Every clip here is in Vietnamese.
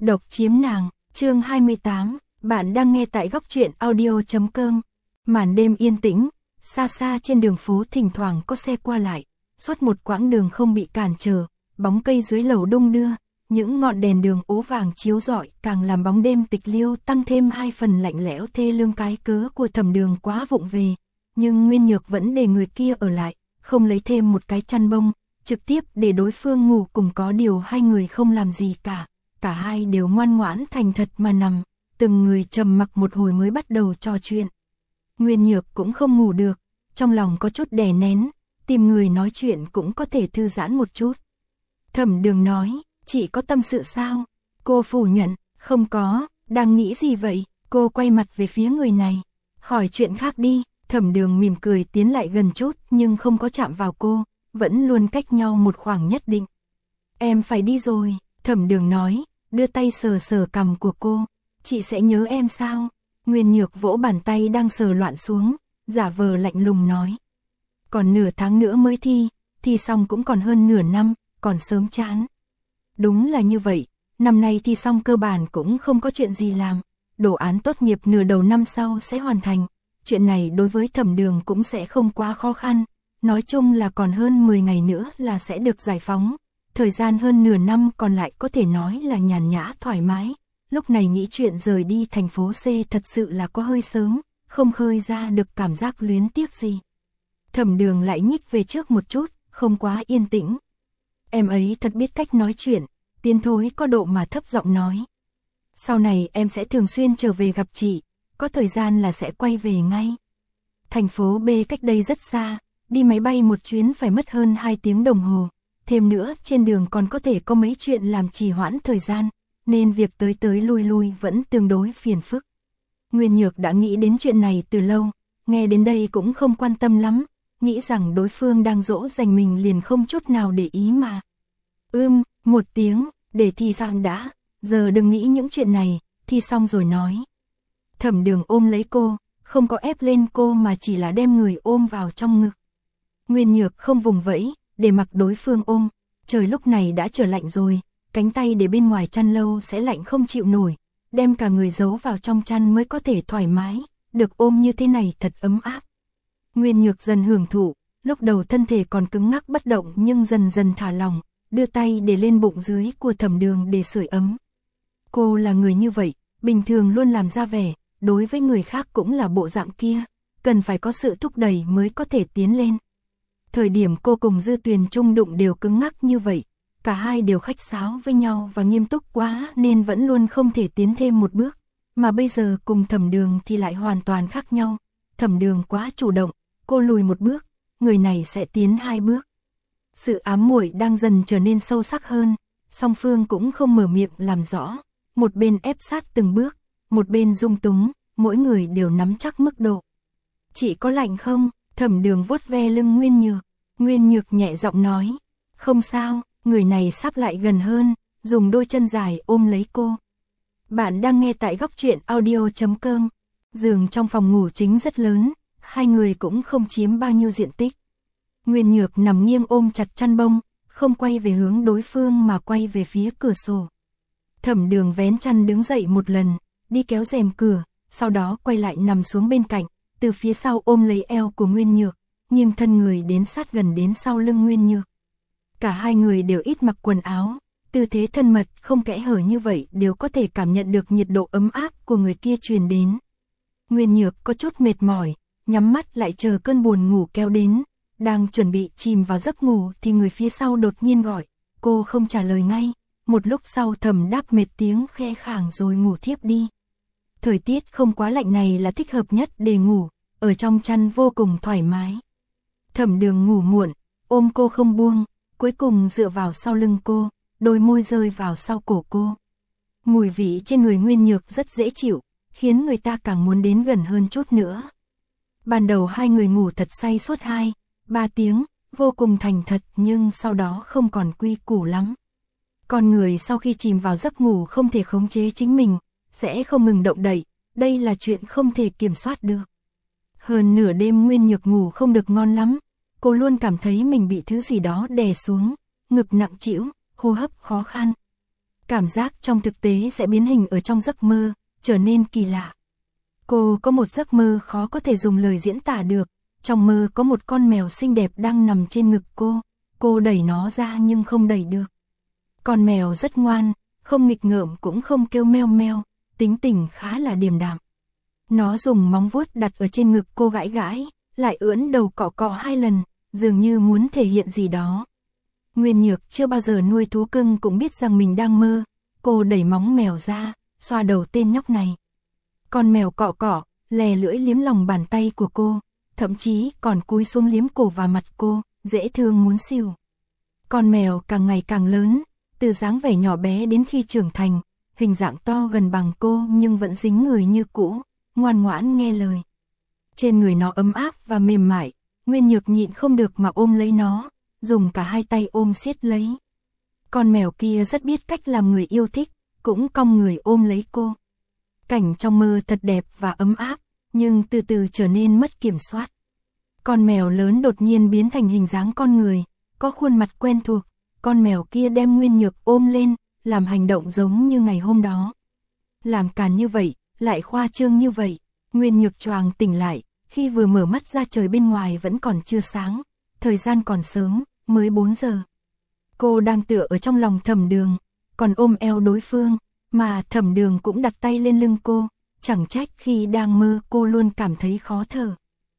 Độc chiếm nàng, chương 28, bạn đang nghe tại góc truyện audio.com. Màn đêm yên tĩnh, xa xa trên đường phố thỉnh thoảng có xe qua lại, suốt một quãng đường không bị cản trở, bóng cây dưới lầu đung đưa, những ngọn đèn đường ố vàng chiếu rọi càng làm bóng đêm tịch liêu tăng thêm hai phần lạnh lẽo thê lương. Cái cớ của Thẩm Đường quá vụng về, nhưng Nguyên Nhược vẫn để người kia ở lại, không lấy thêm một cái chăn bông, trực tiếp để đối phương ngủ cùng. Có điều hai người không làm gì cả hai đều ngoan ngoãn thành thật mà nằm, từng người trầm mặc một hồi mới bắt đầu trò chuyện. Nguyên Nhược cũng không ngủ được, trong lòng có chút đè nén, tìm người nói chuyện cũng có thể thư giãn một chút. Thẩm Đường nói, chị có tâm sự sao? Cô phủ nhận, không có, đang nghĩ gì vậy? Cô quay mặt về phía người này, hỏi chuyện khác đi. Thẩm Đường mỉm cười tiến lại gần chút nhưng không có chạm vào cô, vẫn luôn cách nhau một khoảng nhất định. Em phải đi rồi, Thẩm Đường nói, đưa tay sờ sờ cằm của cô. Chị sẽ nhớ em sao? Nguyên Nhược vỗ bàn tay đang sờ loạn xuống, giả vờ lạnh lùng nói. Còn nửa tháng nữa mới thi xong cũng còn hơn nửa năm, còn sớm chán. Đúng là như vậy, năm nay thi xong cơ bản cũng không có chuyện gì làm, đồ án tốt nghiệp nửa đầu năm sau sẽ hoàn thành. Chuyện này đối với Thẩm Đường cũng sẽ không quá khó khăn, nói chung là còn hơn 10 ngày nữa là sẽ được giải phóng. Thời gian hơn nửa năm còn lại có thể nói là nhàn nhã thoải mái. Lúc này nghĩ chuyện rời đi thành phố C thật sự là có hơi sớm, không khơi ra được cảm giác luyến tiếc gì. Thẩm Đường lại nhích về trước một chút, không quá yên tĩnh. Em ấy thật biết cách nói chuyện, tiến thối có độ mà thấp giọng nói. Sau này em sẽ thường xuyên trở về gặp chị, có thời gian là sẽ quay về ngay. Thành phố B cách đây rất xa, đi máy bay một chuyến phải mất hơn 2 tiếng đồng hồ. Thêm nữa trên đường còn có thể có mấy chuyện làm trì hoãn thời gian, nên việc tới tới lui lui vẫn tương đối phiền phức. Nguyên Nhược đã nghĩ đến chuyện này từ lâu, nghe đến đây cũng không quan tâm lắm, nghĩ rằng đối phương đang dỗ dành mình liền không chút nào để ý mà. Một tiếng, để thi xong đã, giờ đừng nghĩ những chuyện này, thi xong rồi nói. Thẩm Đường ôm lấy cô, không có ép lên cô mà chỉ là đem người ôm vào trong ngực. Nguyên Nhược không vùng vẫy, để mặc đối phương ôm, trời lúc này đã trở lạnh rồi, cánh tay để bên ngoài chăn lâu sẽ lạnh không chịu nổi, đem cả người giấu vào trong chăn mới có thể thoải mái, được ôm như thế này thật ấm áp. Nguyên Nhược dần hưởng thụ, lúc đầu thân thể còn cứng ngắc bất động nhưng dần dần thả lỏng, đưa tay để lên bụng dưới của Thẩm Đường để sưởi ấm. Cô là người như vậy, bình thường luôn làm ra vẻ, đối với người khác cũng là bộ dạng kia, cần phải có sự thúc đẩy mới có thể tiến lên. Thời điểm cô cùng Dư Tuyền chung đụng đều cứng ngắc như vậy, cả hai đều khách sáo với nhau và nghiêm túc quá nên vẫn luôn không thể tiến thêm một bước, mà bây giờ cùng Thẩm Đường thì lại hoàn toàn khác nhau. Thẩm Đường quá chủ động, cô lùi một bước, người này sẽ tiến 2 bước. Sự ám muội đang dần trở nên sâu sắc hơn, song phương cũng không mở miệng làm rõ, một bên ép sát từng bước, một bên dung túng, mỗi người đều nắm chắc mức độ. Chị có lạnh không? Thẩm Đường vuốt ve lưng Nguyên Nhược. Nguyên Nhược nhẹ giọng nói, không sao. Người này sắp lại gần hơn, dùng đôi chân dài ôm lấy cô. Bạn đang nghe tại góc truyện audio.com. Giường trong phòng ngủ chính rất lớn, hai người cũng không chiếm bao nhiêu diện tích. Nguyên Nhược nằm nghiêng ôm chặt chăn bông, không quay về hướng đối phương mà quay về phía cửa sổ. Thẩm Đường vén chăn đứng dậy một lần, đi kéo rèm cửa, sau đó quay lại nằm xuống bên cạnh, từ phía sau ôm lấy eo của Nguyên Nhược, nghiêng thân người đến sát gần đến sau lưng Nguyên Nhược. Cả hai người đều ít mặc quần áo, tư thế thân mật không kẽ hở như vậy đều có thể cảm nhận được nhiệt độ ấm áp của người kia truyền đến. Nguyên Nhược có chút mệt mỏi, nhắm mắt lại chờ cơn buồn ngủ kéo đến, đang chuẩn bị chìm vào giấc ngủ thì người phía sau đột nhiên gọi, cô không trả lời ngay, một lúc sau thầm đáp mệt tiếng khe khàng rồi ngủ thiếp đi. Thời tiết không quá lạnh này là thích hợp nhất để ngủ, ở trong chăn vô cùng thoải mái. Thẩm Đường ngủ muộn, ôm cô không buông, cuối cùng dựa vào sau lưng cô, đôi môi rơi vào sau cổ cô. Mùi vị trên người Nguyên Nhược rất dễ chịu, khiến người ta càng muốn đến gần hơn chút nữa. Ban đầu hai người ngủ thật say suốt 2-3 tiếng, vô cùng thành thật nhưng sau đó không còn quy củ lắm. Con người sau khi chìm vào giấc ngủ không thể khống chế chính mình, sẽ không ngừng động đậy, đây là chuyện không thể kiểm soát được. Hơn nửa đêm Nguyên Nhược ngủ không được ngon lắm, cô luôn cảm thấy mình bị thứ gì đó đè xuống, ngực nặng trĩu, hô hấp khó khăn. Cảm giác trong thực tế sẽ biến hình ở trong giấc mơ, trở nên kỳ lạ. Cô có một giấc mơ khó có thể dùng lời diễn tả được. Trong mơ có một con mèo xinh đẹp đang nằm trên ngực cô đẩy nó ra nhưng không đẩy được. Con mèo rất ngoan, không nghịch ngợm cũng không kêu meo meo, tính tình khá là điềm đạm. Nó dùng móng vuốt đặt ở trên ngực cô gãi gãi, lại ưỡn đầu cọ cọ 2 lần, dường như muốn thể hiện gì đó. Nguyên Nhược chưa bao giờ nuôi thú cưng cũng biết rằng mình đang mơ, cô đẩy móng mèo ra, xoa đầu tên nhóc này. Con mèo cọ cọ, lè lưỡi liếm lòng bàn tay của cô, thậm chí còn cúi xuống liếm cổ và mặt cô, dễ thương muốn xỉu. Con mèo càng ngày càng lớn, từ dáng vẻ nhỏ bé đến khi trưởng thành, hình dạng to gần bằng cô nhưng vẫn dính người như cũ, ngoan ngoãn nghe lời. Trên người nó ấm áp và mềm mại, Nguyên Nhược nhịn không được mà ôm lấy nó, dùng cả 2 tay ôm siết lấy. Con mèo kia rất biết cách làm người yêu thích, cũng cong người ôm lấy cô. Cảnh trong mơ thật đẹp và ấm áp, nhưng từ từ trở nên mất kiểm soát. Con mèo lớn đột nhiên biến thành hình dáng con người, có khuôn mặt quen thuộc. Con mèo kia đem Nguyên Nhược ôm lên, làm hành động giống như ngày hôm đó. Làm càn như vậy, lại khoa trương như vậy. Nguyên Nhược choàng tỉnh lại, khi vừa mở mắt ra trời bên ngoài vẫn còn chưa sáng, thời gian còn sớm, mới 4 giờ. Cô đang tựa ở trong lòng Thẩm Đường, còn ôm eo đối phương, mà Thẩm Đường cũng đặt tay lên lưng cô, chẳng trách khi đang mơ cô luôn cảm thấy khó thở.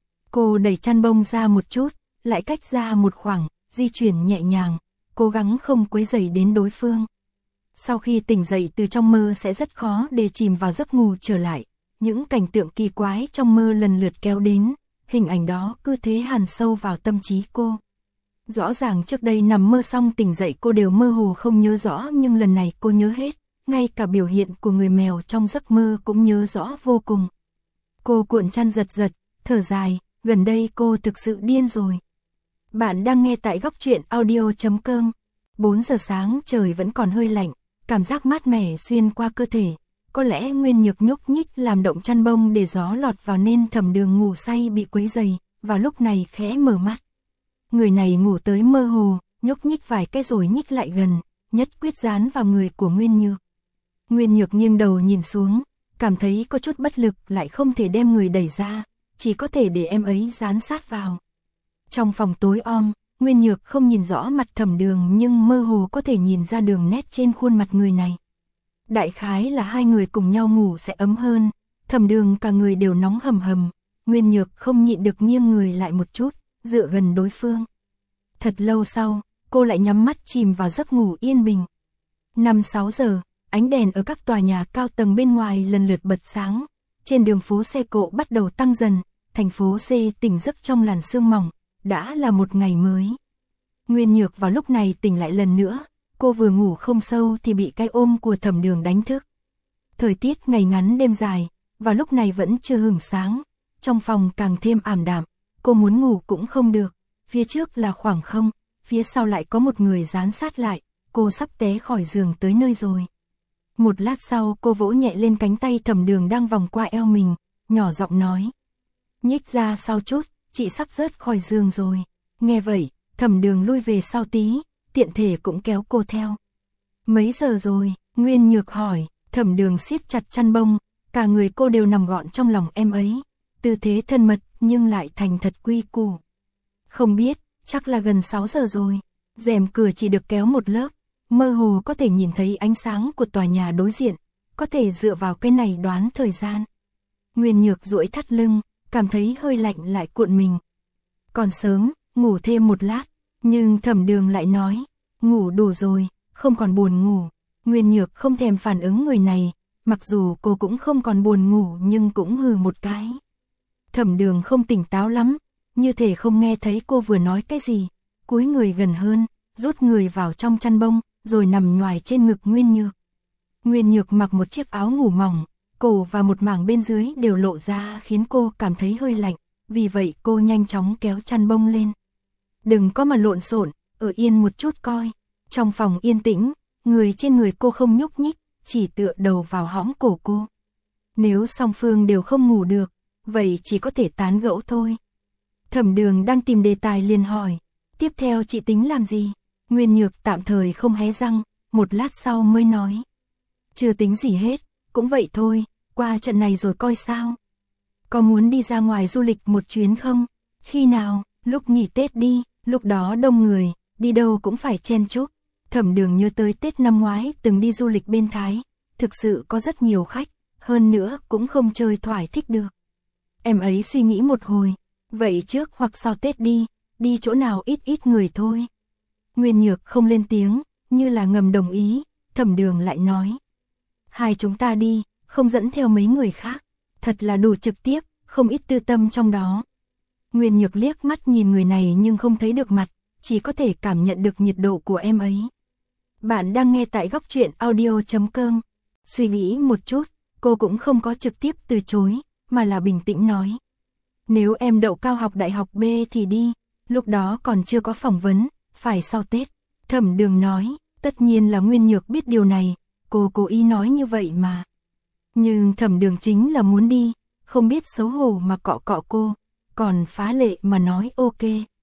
Cô đẩy chăn bông ra một chút, lại cách ra một khoảng, di chuyển nhẹ nhàng, cố gắng không quấy rầy đến đối phương. Sau khi tỉnh dậy từ trong mơ sẽ rất khó để chìm vào giấc ngủ trở lại, những cảnh tượng kỳ quái trong mơ lần lượt kéo đến, hình ảnh đó cứ thế hằn sâu vào tâm trí cô. Rõ ràng trước đây nằm mơ xong tỉnh dậy cô đều mơ hồ không nhớ rõ, nhưng lần này cô nhớ hết, ngay cả biểu hiện của người mèo trong giấc mơ cũng nhớ rõ vô cùng. Cô cuộn chăn giật giật, thở dài, gần đây cô thực sự điên rồi. Bạn đang nghe tại góc truyện audio.com. 4 giờ sáng trời vẫn còn hơi lạnh, cảm giác mát mẻ xuyên qua cơ thể. Có lẽ Nguyên Nhược nhúc nhích làm động chăn bông để gió lọt vào nên Thẩm Đường ngủ say bị quấy rầy, vào lúc này khẽ mở mắt. Người này ngủ tới mơ hồ, nhúc nhích vài cái rồi nhích lại gần, nhất quyết dán vào người của Nguyên Nhược. Nguyên Nhược nghiêng đầu nhìn xuống, cảm thấy có chút bất lực, lại không thể đem người đẩy ra, chỉ có thể để em ấy dán sát vào. Trong phòng tối om, Nguyên Nhược không nhìn rõ mặt Thẩm Đường nhưng mơ hồ có thể nhìn ra đường nét trên khuôn mặt người này. Đại khái là hai người cùng nhau ngủ sẽ ấm hơn, Thẩm Đường cả người đều nóng hầm hầm, Nguyên Nhược không nhịn được nghiêng người lại một chút, dựa gần đối phương. Thật lâu sau, cô lại nhắm mắt chìm vào giấc ngủ yên bình. 5-6 giờ, ánh đèn ở các tòa nhà cao tầng bên ngoài lần lượt bật sáng, trên đường phố xe cộ bắt đầu tăng dần, thành phố C tỉnh giấc trong làn sương mỏng, đã là một ngày mới. Nguyên Nhược vào lúc này tỉnh lại lần nữa, cô vừa ngủ không sâu thì bị cái ôm của Thẩm Đường đánh thức. Thời tiết ngày ngắn đêm dài, và lúc này vẫn chưa hửng sáng, trong phòng càng thêm ảm đạm, cô muốn ngủ cũng không được, phía trước là khoảng không, phía sau lại có một người dán sát lại, cô sắp té khỏi giường tới nơi rồi. Một lát sau cô vỗ nhẹ lên cánh tay Thẩm Đường đang vòng qua eo mình, nhỏ giọng nói. Nhích ra sau chút, chị sắp rớt khỏi giường rồi. Nghe vậy, Thẩm Đường lui về sau tí, tiện thể cũng kéo cô theo. Mấy giờ rồi? Nguyên Nhược hỏi. Thẩm Đường siết chặt chăn bông, cả người cô đều nằm gọn trong lòng em ấy, tư thế thân mật nhưng lại thành thật quy củ. Không biết, chắc là gần 6 giờ rồi. Rèm cửa chỉ được kéo một lớp, mơ hồ có thể nhìn thấy ánh sáng của tòa nhà đối diện, có thể dựa vào cái này đoán thời gian. Nguyên Nhược duỗi thắt lưng, cảm thấy hơi lạnh lại cuộn mình. Còn sớm, ngủ thêm một lát, nhưng Thẩm Đường lại nói, ngủ đủ rồi, không còn buồn ngủ. Nguyên Nhược không thèm phản ứng người này, mặc dù cô cũng không còn buồn ngủ nhưng cũng hừ một cái. Thẩm Đường không tỉnh táo lắm, như thể không nghe thấy cô vừa nói cái gì, cúi người gần hơn, rút người vào trong chăn bông, rồi nằm nhoài trên ngực Nguyên Nhược. Nguyên Nhược mặc một chiếc áo ngủ mỏng, cổ và một mảng bên dưới đều lộ ra khiến cô cảm thấy hơi lạnh, vì vậy cô nhanh chóng kéo chăn bông lên. Đừng có mà lộn xộn, ở yên một chút coi. Trong phòng yên tĩnh, người trên người cô không nhúc nhích, chỉ tựa đầu vào hõm cổ cô. Nếu song phương đều không ngủ được, vậy chỉ có thể tán gẫu thôi. Thẩm Đường đang tìm đề tài liền hỏi, tiếp theo chị tính làm gì? Nguyên Nhược tạm thời không hé răng, một lát sau mới nói. Chưa tính gì hết, cũng vậy thôi, qua trận này rồi coi sao. Có muốn đi ra ngoài du lịch một chuyến không? Khi nào? Lúc nghỉ Tết đi, lúc đó đông người, đi đâu cũng phải chen chúc. Thẩm Đường nhớ tới Tết năm ngoái từng đi du lịch bên Thái, thực sự có rất nhiều khách, hơn nữa cũng không chơi thoải thích được. Em ấy suy nghĩ một hồi, vậy trước hoặc sau Tết đi chỗ nào ít ít người thôi. Nguyên Nhược không lên tiếng, như là ngầm đồng ý, Thẩm Đường lại nói. Hai chúng ta đi, không dẫn theo mấy người khác, thật là đủ trực tiếp, không ít tư tâm trong đó. Nguyên Nhược liếc mắt nhìn người này nhưng không thấy được mặt, chỉ có thể cảm nhận được nhiệt độ của em ấy. Bạn đang nghe tại góc truyện audio.com. Suy nghĩ một chút, cô cũng không có trực tiếp từ chối, mà là bình tĩnh nói. Nếu em đậu cao học đại học B thì đi, lúc đó còn chưa có phỏng vấn, phải sau Tết. Thẩm Đường nói, tất nhiên là Nguyên Nhược biết điều này, cô cố ý nói như vậy mà. Nhưng Thẩm Đường chính là muốn đi, không biết xấu hổ mà cọ cọ cô, còn phá lệ mà nói ok.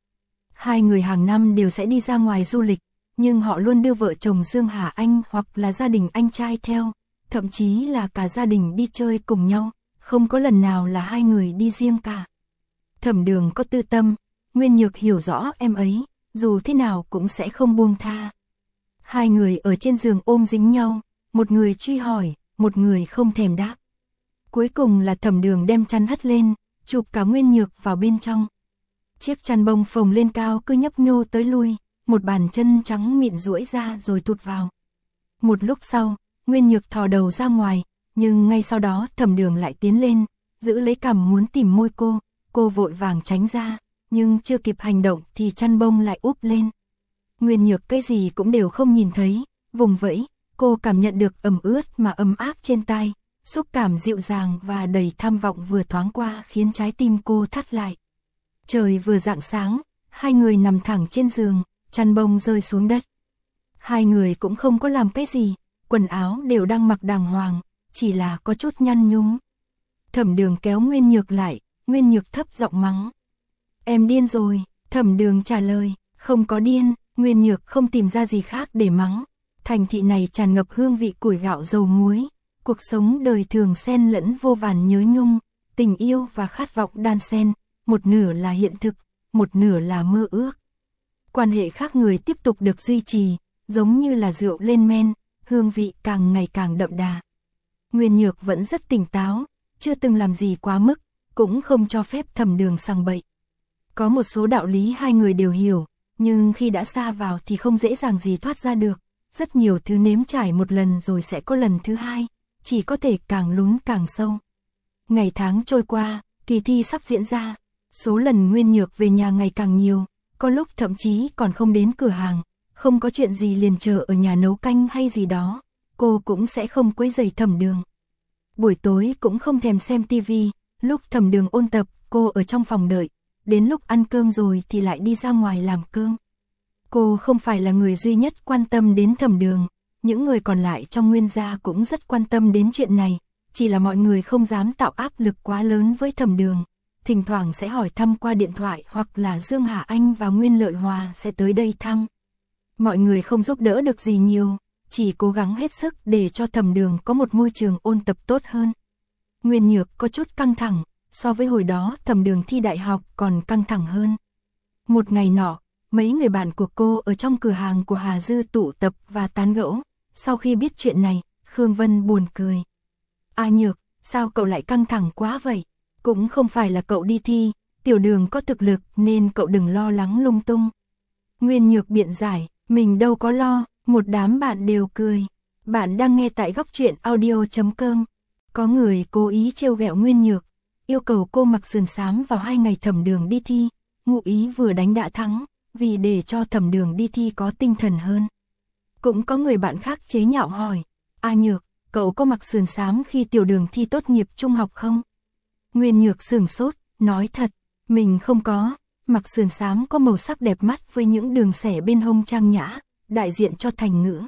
Hai người hàng năm đều sẽ đi ra ngoài du lịch, nhưng họ luôn đưa vợ chồng Dương Hà Anh hoặc là gia đình anh trai theo, thậm chí là cả gia đình đi chơi cùng nhau, không có lần nào là hai người đi riêng cả. Thẩm Đường có tư tâm, Nguyên Nhược hiểu rõ em ấy, dù thế nào cũng sẽ không buông tha. Hai người ở trên giường ôm dính nhau, một người truy hỏi, một người không thèm đáp. Cuối cùng là Thẩm Đường đem chăn hất lên, chụp cả Nguyên Nhược vào bên trong. Chiếc chăn bông phồng lên cao cứ nhấp nhô tới lui, một bàn chân trắng mịn duỗi ra rồi tụt vào. Một lúc sau, Nguyên Nhược thò đầu ra ngoài, nhưng ngay sau đó Thẩm Đường lại tiến lên, giữ lấy cằm muốn tìm môi cô vội vàng tránh ra, nhưng chưa kịp hành động thì chăn bông lại úp lên. Nguyên Nhược cái gì cũng đều không nhìn thấy, vùng vẫy, cô cảm nhận được ẩm ướt mà ấm áp trên tai, xúc cảm dịu dàng và đầy tham vọng vừa thoáng qua khiến trái tim cô thắt lại. Trời vừa rạng sáng, hai người nằm thẳng trên giường, chăn bông rơi xuống đất. Hai người cũng không có làm cái gì, quần áo đều đang mặc đàng hoàng, chỉ là có chút nhăn nhúm. Thẩm Đường kéo Nguyên Nhược lại, Nguyên Nhược thấp giọng mắng. Em điên rồi, Thẩm Đường trả lời, không có điên, Nguyên Nhược không tìm ra gì khác để mắng. Thành thị này tràn ngập hương vị củi gạo dầu muối, cuộc sống đời thường xen lẫn vô vàn nhớ nhung, tình yêu và khát vọng đan xen, một nửa là hiện thực, một nửa là mơ ước. Quan hệ khác người tiếp tục được duy trì, giống như là rượu lên men, hương vị càng ngày càng đậm đà. Nguyên Nhược vẫn rất tỉnh táo, chưa từng làm gì quá mức, cũng không cho phép Thẩm Đường sằng bậy. Có một số đạo lý hai người đều hiểu, nhưng khi đã sa vào thì không dễ dàng gì thoát ra được. Rất nhiều thứ nếm trải một lần rồi sẽ có lần thứ hai, chỉ có thể càng lún càng sâu. Ngày tháng trôi qua, kỳ thi sắp diễn ra, số lần Nguyên Nhược về nhà ngày càng nhiều, có lúc thậm chí còn không đến cửa hàng, không có chuyện gì liền chờ ở nhà nấu canh hay gì đó, cô cũng sẽ không quấy rầy Thẩm Đường. Buổi tối cũng không thèm xem tivi, lúc Thẩm Đường ôn tập, cô ở trong phòng đợi, đến lúc ăn cơm rồi thì lại đi ra ngoài làm cơm. Cô không phải là người duy nhất quan tâm đến Thẩm Đường, những người còn lại trong Nguyên gia cũng rất quan tâm đến chuyện này, chỉ là mọi người không dám tạo áp lực quá lớn với Thẩm Đường, thỉnh thoảng sẽ hỏi thăm qua điện thoại hoặc là Dương Hà Anh và Nguyên Lợi Hòa sẽ tới đây thăm. Mọi người không giúp đỡ được gì nhiều, chỉ cố gắng hết sức để cho Thẩm Đường có một môi trường ôn tập tốt hơn. Nguyên Nhược có chút căng thẳng, so với hồi đó Thẩm Đường thi đại học còn căng thẳng hơn. Một ngày nọ, mấy người bạn của cô ở trong cửa hàng của Hà Dư tụ tập và tán gẫu. Sau khi biết chuyện này, Khương Vân buồn cười. A Nhược, sao cậu lại căng thẳng quá vậy? Cũng không phải là cậu đi thi, Tiểu Đường có thực lực nên cậu đừng lo lắng lung tung. Nguyên Nhược biện giải, mình đâu có lo, một đám bạn đều cười. Bạn đang nghe tại góc truyện audio.com. Có người cố ý trêu ghẹo Nguyên Nhược, yêu cầu cô mặc sườn xám vào 2 ngày Thẩm Đường đi thi, ngụ ý vừa đánh đã thắng, vì để cho Thẩm Đường đi thi có tinh thần hơn. Cũng có người bạn khác chế nhạo hỏi, A Nhược, cậu có mặc sườn xám khi Tiểu Đường thi tốt nghiệp trung học không? Nguyên Nhược sửng sốt, nói thật, mình không có, mặc sườn xám có màu sắc đẹp mắt với những đường xẻ bên hông trang nhã, đại diện cho thành ngữ.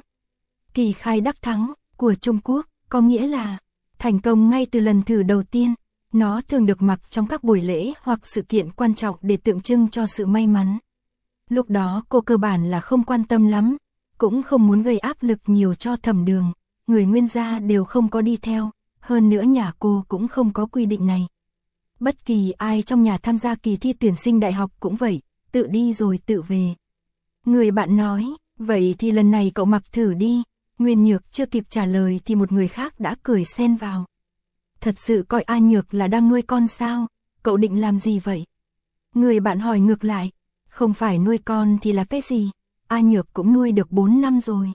Kỳ khai đắc thắng của Trung Quốc có nghĩa là thành công ngay từ lần thử đầu tiên. Nó thường được mặc trong các buổi lễ hoặc sự kiện quan trọng để tượng trưng cho sự may mắn. Lúc đó cô cơ bản là không quan tâm lắm, cũng không muốn gây áp lực nhiều cho Thẩm Đường, người Nguyên gia đều không có đi theo, hơn nữa nhà cô cũng không có quy định này. Bất kỳ ai trong nhà tham gia kỳ thi tuyển sinh đại học cũng vậy, tự đi rồi tự về. Người bạn nói, vậy thì lần này cậu mặc thử đi. Nguyên Nhược chưa kịp trả lời thì một người khác đã cười xen vào. Thật sự coi A Nhược là đang nuôi con sao? Cậu định làm gì vậy? Người bạn hỏi ngược lại, không phải nuôi con thì là cái gì? A Nhược cũng nuôi được 4 năm rồi.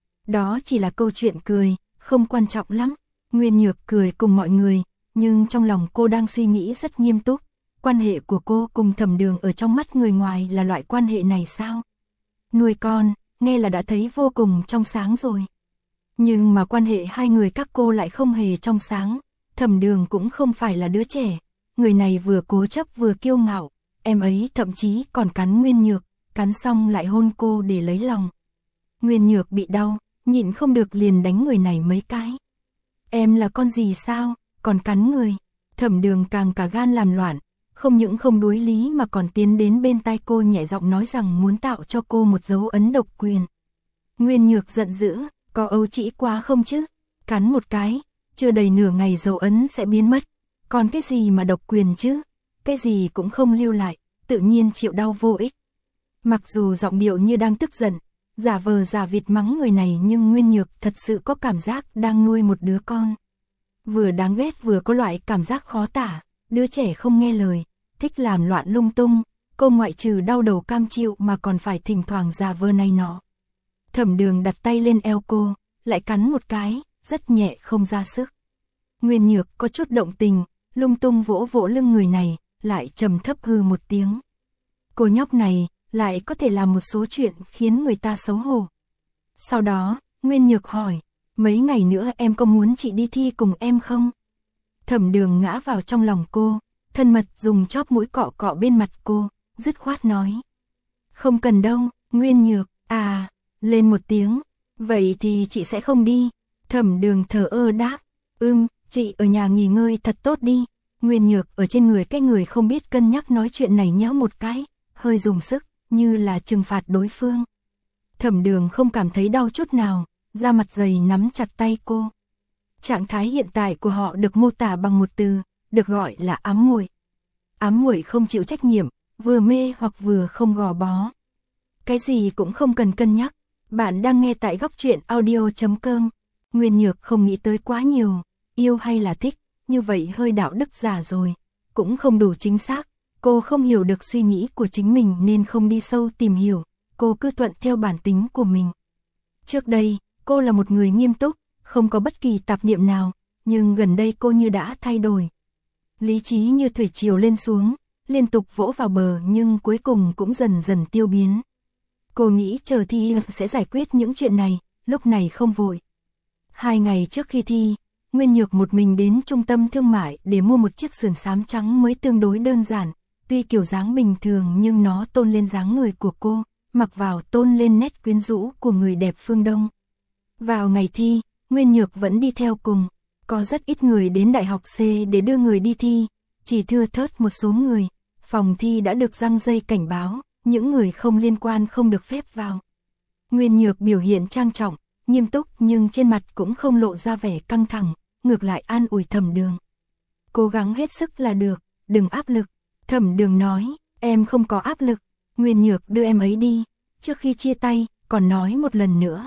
Đó chỉ là câu chuyện cười, không quan trọng lắm. Nguyên Nhược cười cùng mọi người, nhưng trong lòng cô đang suy nghĩ rất nghiêm túc. Quan hệ của cô cùng Thẩm Đường ở trong mắt người ngoài là loại quan hệ này sao? Nuôi con, nghe là đã thấy vô cùng trong sáng rồi. Nhưng mà quan hệ hai người các cô lại không hề trong sáng. Thẩm Đường cũng không phải là đứa trẻ. Người này vừa cố chấp vừa kiêu ngạo. Em ấy thậm chí còn cắn Nguyên Nhược, cắn xong lại hôn cô để lấy lòng. Nguyên Nhược bị đau, nhịn không được liền đánh người này mấy cái. Em là con gì sao, còn cắn người? Thẩm Đường càng cả gan làm loạn, không những không đối lý mà còn tiến đến bên tai cô nhẹ giọng nói rằng muốn tạo cho cô một dấu ấn độc quyền. Nguyên Nhược giận dữ, có ấu trĩ quá không chứ? Cắn một cái, chưa đầy nửa ngày dấu ấn sẽ biến mất. Còn cái gì mà độc quyền chứ? Cái gì cũng không lưu lại, tự nhiên chịu đau vô ích. Mặc dù giọng điệu như đang tức giận, giả vờ giả vịt mắng người này nhưng Nguyên Nhược thật sự có cảm giác đang nuôi một đứa con. Vừa đáng ghét vừa có loại cảm giác khó tả, đứa trẻ không nghe lời, thích làm loạn lung tung, cô ngoại trừ đau đầu cam chịu mà còn phải thỉnh thoảng giả vờ này nọ. Thẩm Đường đặt tay lên eo cô, lại cắn một cái, rất nhẹ không ra sức. Nguyên Nhược có chút động tình, lung tung vỗ vỗ lưng người này, lại trầm thấp hừ một tiếng. Cô nhóc này lại có thể làm một số chuyện khiến người ta xấu hổ. Sau đó, Nguyên Nhược hỏi, mấy ngày nữa em có muốn chị đi thi cùng em không? Thẩm Đường ngã vào trong lòng cô, thân mật dùng chóp mũi cọ cọ bên mặt cô, dứt khoát nói. Không cần đâu, Nguyên Nhược, lên một tiếng, vậy thì chị sẽ không đi. Thẩm Đường thờ ơ đáp, chị ở nhà nghỉ ngơi thật tốt đi. Nguyên Nhược ở trên người cái người không biết cân nhắc nói chuyện này nhéo một cái, hơi dùng sức, như là trừng phạt đối phương. Thẩm Đường không cảm thấy đau chút nào, da mặt dày nắm chặt tay cô. Trạng thái hiện tại của họ được mô tả bằng một từ, được gọi là ám muội. Ám muội không chịu trách nhiệm, vừa mê hoặc vừa không gò bó. Cái gì cũng không cần cân nhắc. Bạn đang nghe tại góc truyện audio.com. Nguyên Nhược không nghĩ tới quá nhiều, yêu hay là thích, như vậy hơi đạo đức giả rồi, cũng không đủ chính xác. Cô không hiểu được suy nghĩ của chính mình nên không đi sâu tìm hiểu, cô cứ thuận theo bản tính của mình. Trước đây, cô là một người nghiêm túc, không có bất kỳ tạp niệm nào, nhưng gần đây cô như đã thay đổi. Lý trí như thủy triều lên xuống, liên tục vỗ vào bờ nhưng cuối cùng cũng dần dần tiêu biến. Cô nghĩ chờ thi sẽ giải quyết những chuyện này, lúc này không vội. 2 ngày trước khi thi, Nguyên Nhược một mình đến trung tâm thương mại để mua một chiếc sườn xám trắng mới tương đối đơn giản, tuy kiểu dáng bình thường nhưng nó tôn lên dáng người của cô, mặc vào tôn lên nét quyến rũ của người đẹp phương Đông. Vào ngày thi, Nguyên Nhược vẫn đi theo cùng, có rất ít người đến Đại học C để đưa người đi thi, chỉ thưa thớt một số người. Phòng thi đã được giăng dây cảnh báo, những người không liên quan không được phép vào. Nguyên Nhược biểu hiện trang trọng, nghiêm túc nhưng trên mặt cũng không lộ ra vẻ căng thẳng, ngược lại an ủi Thẩm Đường. Cố gắng hết sức là được, đừng áp lực. Thẩm Đường nói, em không có áp lực. Nguyên Nhược đưa em ấy đi, trước khi chia tay, còn nói một lần nữa.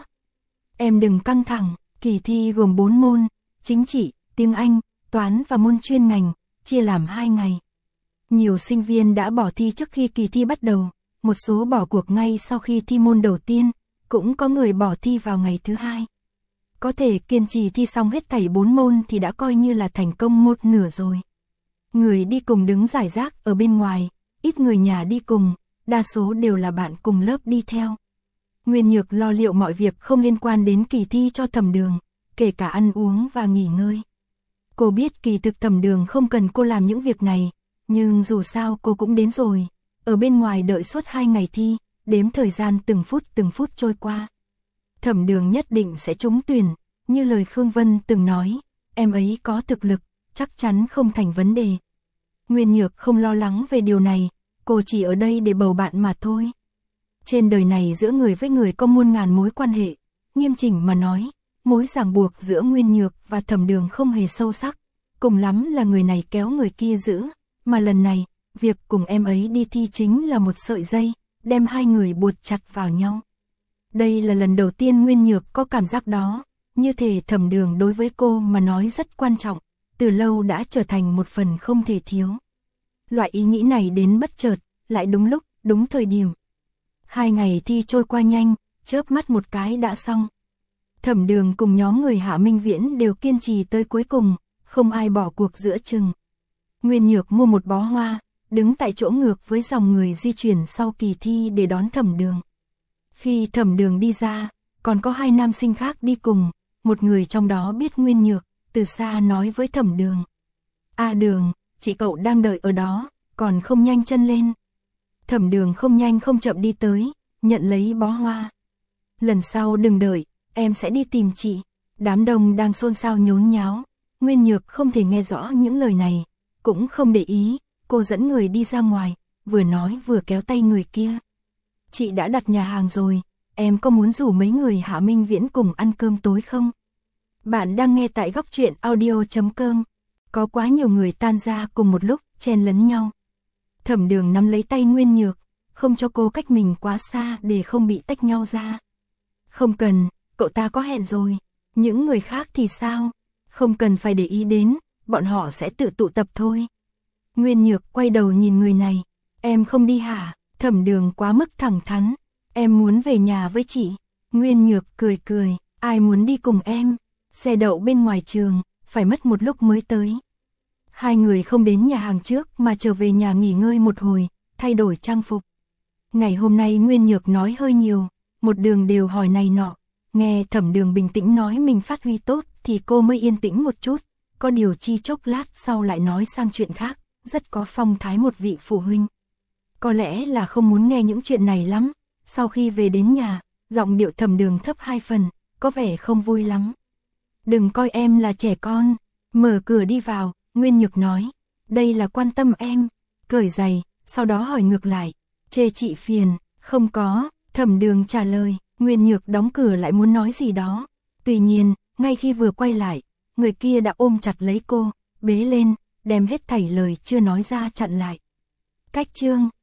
Em đừng căng thẳng, kỳ thi gồm 4 môn, chính trị, tiếng Anh, toán và môn chuyên ngành, chia làm 2 ngày. Nhiều sinh viên đã bỏ thi trước khi kỳ thi bắt đầu, một số bỏ cuộc ngay sau khi thi môn đầu tiên, cũng có người bỏ thi vào ngày thứ 2. Có thể kiên trì thi xong hết thảy 4 môn thì đã coi như là thành công một nửa rồi. Người đi cùng đứng rải rác ở bên ngoài, ít người nhà đi cùng, đa số đều là bạn cùng lớp đi theo. Nguyên Nhược lo liệu mọi việc không liên quan đến kỳ thi cho Thẩm Đường, kể cả ăn uống và nghỉ ngơi. Cô biết kỳ thực Thẩm Đường không cần cô làm những việc này, nhưng dù sao cô cũng đến rồi, ở bên ngoài đợi suốt 2 ngày thi, đếm thời gian từng phút trôi qua. Thẩm Đường nhất định sẽ trúng tuyển, như lời Khương Vân từng nói, em ấy có thực lực, chắc chắn không thành vấn đề. Nguyên Nhược không lo lắng về điều này, cô chỉ ở đây để bầu bạn mà thôi. Trên đời này giữa người với người có muôn ngàn mối quan hệ, nghiêm chỉnh mà nói, mối ràng buộc giữa Nguyên Nhược và Thẩm Đường không hề sâu sắc, cùng lắm là người này kéo người kia giữ, mà lần này, việc cùng em ấy đi thi chính là một sợi dây, đem hai người buộc chặt vào nhau. Đây là lần đầu tiên Nguyên Nhược có cảm giác đó, như thể Thẩm Đường đối với cô mà nói rất quan trọng, từ lâu đã trở thành một phần không thể thiếu. Loại ý nghĩ này đến bất chợt, lại đúng lúc, đúng thời điểm. 2 ngày thi trôi qua nhanh, chớp mắt một cái đã xong. Thẩm Đường cùng nhóm người Hạ Minh Viễn đều kiên trì tới cuối cùng, không ai bỏ cuộc giữa chừng. Nguyên Nhược mua một bó hoa, đứng tại chỗ ngược với dòng người di chuyển sau kỳ thi để đón Thẩm Đường. Khi Thẩm Đường đi ra, còn có 2 nam sinh khác đi cùng, một người trong đó biết Nguyên Nhược, từ xa nói với Thẩm Đường. "A Đường, chị cậu đang đợi ở đó, còn không nhanh chân lên." Thẩm Đường không nhanh không chậm đi tới, nhận lấy bó hoa. "Lần sau đừng đợi, em sẽ đi tìm chị." Đám đông đang xôn xao nhốn nháo, Nguyên Nhược không thể nghe rõ những lời này, cũng không để ý, cô dẫn người đi ra ngoài, vừa nói vừa kéo tay người kia. "Chị đã đặt nhà hàng rồi, em có muốn rủ mấy người Hạ Minh Viễn cùng ăn cơm tối không?" Bạn đang nghe tại Góc Truyện Audio.com. Có quá nhiều người tan ra cùng một lúc, chen lấn nhau. Thẩm Đường nắm lấy tay Nguyên Nhược, không cho cô cách mình quá xa để không bị tách nhau ra. "Không cần, cậu ta có hẹn rồi. Những người khác thì sao? Không cần phải để ý đến, bọn họ sẽ tự tụ tập thôi." Nguyên Nhược quay đầu nhìn người này. "Em không đi hả?" Thẩm Đường quá mức thẳng thắn. "Em muốn về nhà với chị." Nguyên Nhược cười cười. "Ai muốn đi cùng em? Xe đậu bên ngoài trường, phải mất một lúc mới tới." Hai người không đến nhà hàng trước mà trở về nhà nghỉ ngơi một hồi, thay đổi trang phục. Ngày hôm nay Nguyên Nhược nói hơi nhiều, một đường đều hỏi này nọ. Nghe Thẩm Đường bình tĩnh nói mình phát huy tốt thì cô mới yên tĩnh một chút, có điều chi chốc lát sau lại nói sang chuyện khác, rất có phong thái một vị phụ huynh. Có lẽ là không muốn nghe những chuyện này lắm, sau khi về đến nhà, giọng điệu Thẩm Đường thấp 2 phần, có vẻ không vui lắm. "Đừng coi em là trẻ con." Mở cửa đi vào, Nguyên Nhược nói, "Đây là quan tâm em." Cởi giày, sau đó hỏi ngược lại, "Chê chị phiền?" "Không có." Thẩm Đường trả lời. Nguyên Nhược đóng cửa lại muốn nói gì đó. Tuy nhiên, ngay khi vừa quay lại, người kia đã ôm chặt lấy cô, bế lên, đem hết thảy lời chưa nói ra chặn lại. Cách chương